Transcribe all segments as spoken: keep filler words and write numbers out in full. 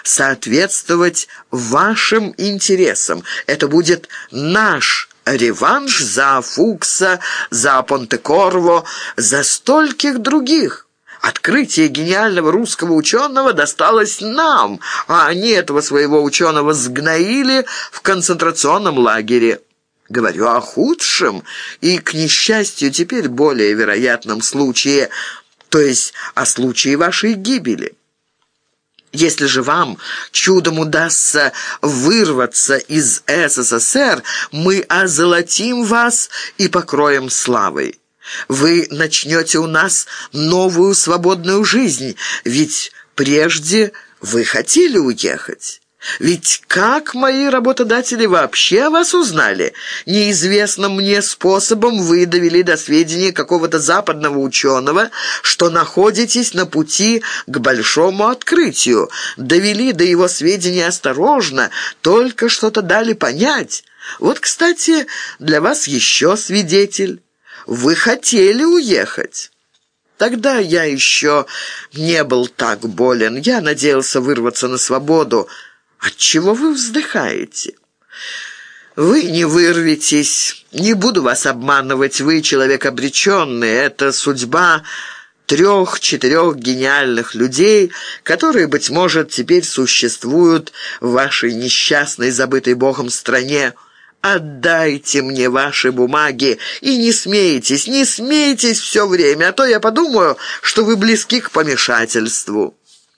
соответствовать вашим интересам. Это будет наш реванш за Фукса, за Понтекорво, за стольких других. Открытие гениального русского ученого досталось нам, а они этого своего ученого сгноили в концентрационном лагере. Говорю о худшем и, к несчастью, теперь более вероятном случае, то есть о случае вашей гибели. Если же вам чудом удастся вырваться из СССР, мы озолотим вас и покроем славой. Вы начнете у нас новую свободную жизнь, ведь прежде вы хотели уехать. Ведь как мои работодатели вообще о вас узнали? Неизвестным мне способом вы довели до сведения какого-то западного ученого, что находитесь на пути к большому открытию. Довели до его сведения осторожно, только что-то дали понять. Вот, кстати, для вас еще свидетель. Вы хотели уехать. Тогда я еще не был так болен. Я надеялся вырваться на свободу. Отчего вы вздыхаете? Вы не вырветесь. Не буду вас обманывать. Вы человек обреченный. Это судьба трех-четырех гениальных людей, которые, быть может, теперь существуют в вашей несчастной, забытой Богом стране. Отдайте мне ваши бумаги и не смейтесь, не смейтесь все время, а то я подумаю, что вы близки к помешательству.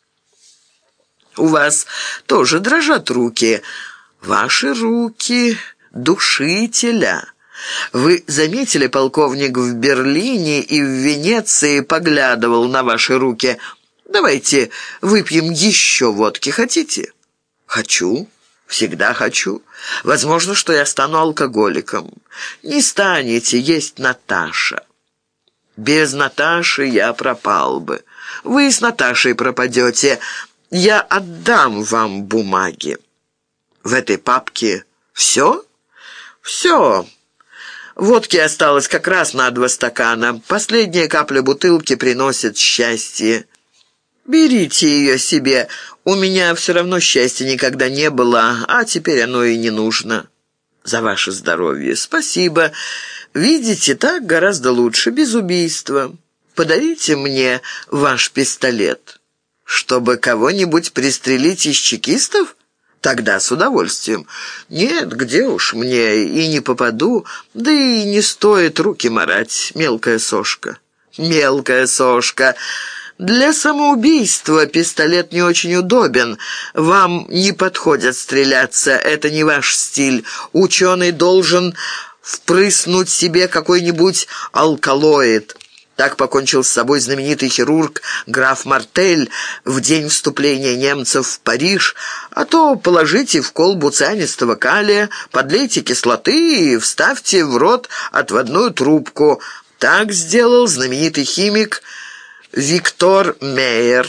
У вас тоже дрожат руки. Ваши руки душителя. Вы заметили, полковник в Берлине и в Венеции поглядывал на ваши руки. Давайте выпьем еще водки. Хотите? Хочу. Всегда хочу. Возможно, что я стану алкоголиком. Не станете, есть Наташа. Без Наташи я пропал бы. Вы с Наташей пропадете. Я отдам вам бумаги. В этой папке все? Все. Водки осталось как раз на два стакана. Последняя капля бутылки приносит счастье. Берите ее себе. У меня все равно счастья никогда не было, а теперь оно и не нужно. За ваше здоровье. Спасибо. Видите, так гораздо лучше, без убийства. Подарите мне ваш пистолет. Чтобы кого-нибудь пристрелить из чекистов? Тогда с удовольствием. Нет, где уж мне, и не попаду, да и не стоит руки марать, мелкая сошка. Мелкая сошка. Для самоубийства пистолет не очень удобен. Вам не подходит стреляться, это не ваш стиль. Ученый должен впрыснуть себе какой-нибудь алкалоид. Так покончил с собой знаменитый хирург граф Мартель в день вступления немцев в Париж. А то положите в колбу цианистого калия, подлейте кислоты и вставьте в рот отводную трубку. Так сделал знаменитый химик Виктор Мейер.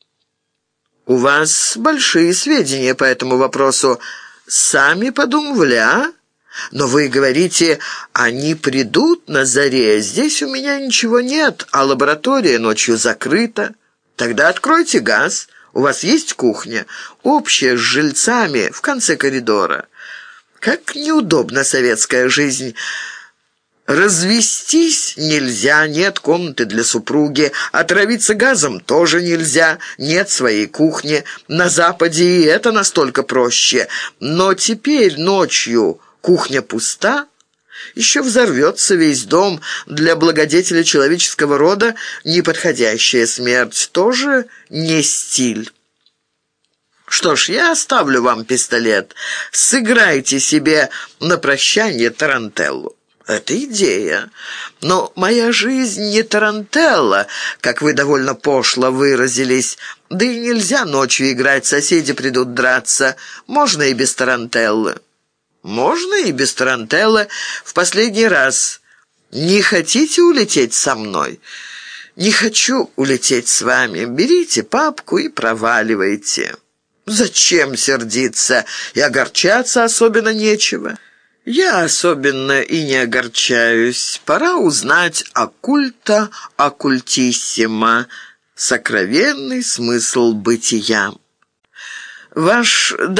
У вас большие сведения по этому вопросу. Сами подумали, а? Но вы говорите, они придут на заре. Здесь у меня ничего нет, а лаборатория ночью закрыта. Тогда откройте газ. У вас есть кухня, общая с жильцами в конце коридора. Как неудобна советская жизнь. Развестись нельзя, нет комнаты для супруги. Отравиться газом тоже нельзя, нет своей кухни. На Западе и это настолько проще. Но теперь ночью кухня пуста, еще взорвется весь дом. Для благодетеля человеческого рода неподходящая смерть тоже не стиль. Что ж, я оставлю вам пистолет. Сыграйте себе на прощание тарантеллу. Это идея. Но моя жизнь не тарантелла, как вы довольно пошло выразились. Да и нельзя ночью играть, соседи придут драться. Можно и без тарантеллы. Можно и без тарантеллы. В последний раз. Не хотите улететь со мной? Не хочу улететь с вами. Берите папку и проваливайте. Зачем сердиться? И огорчаться особенно нечего. Я особенно и не огорчаюсь. Пора узнать оккульта оккультиссимо, сокровенный смысл бытия. Ваш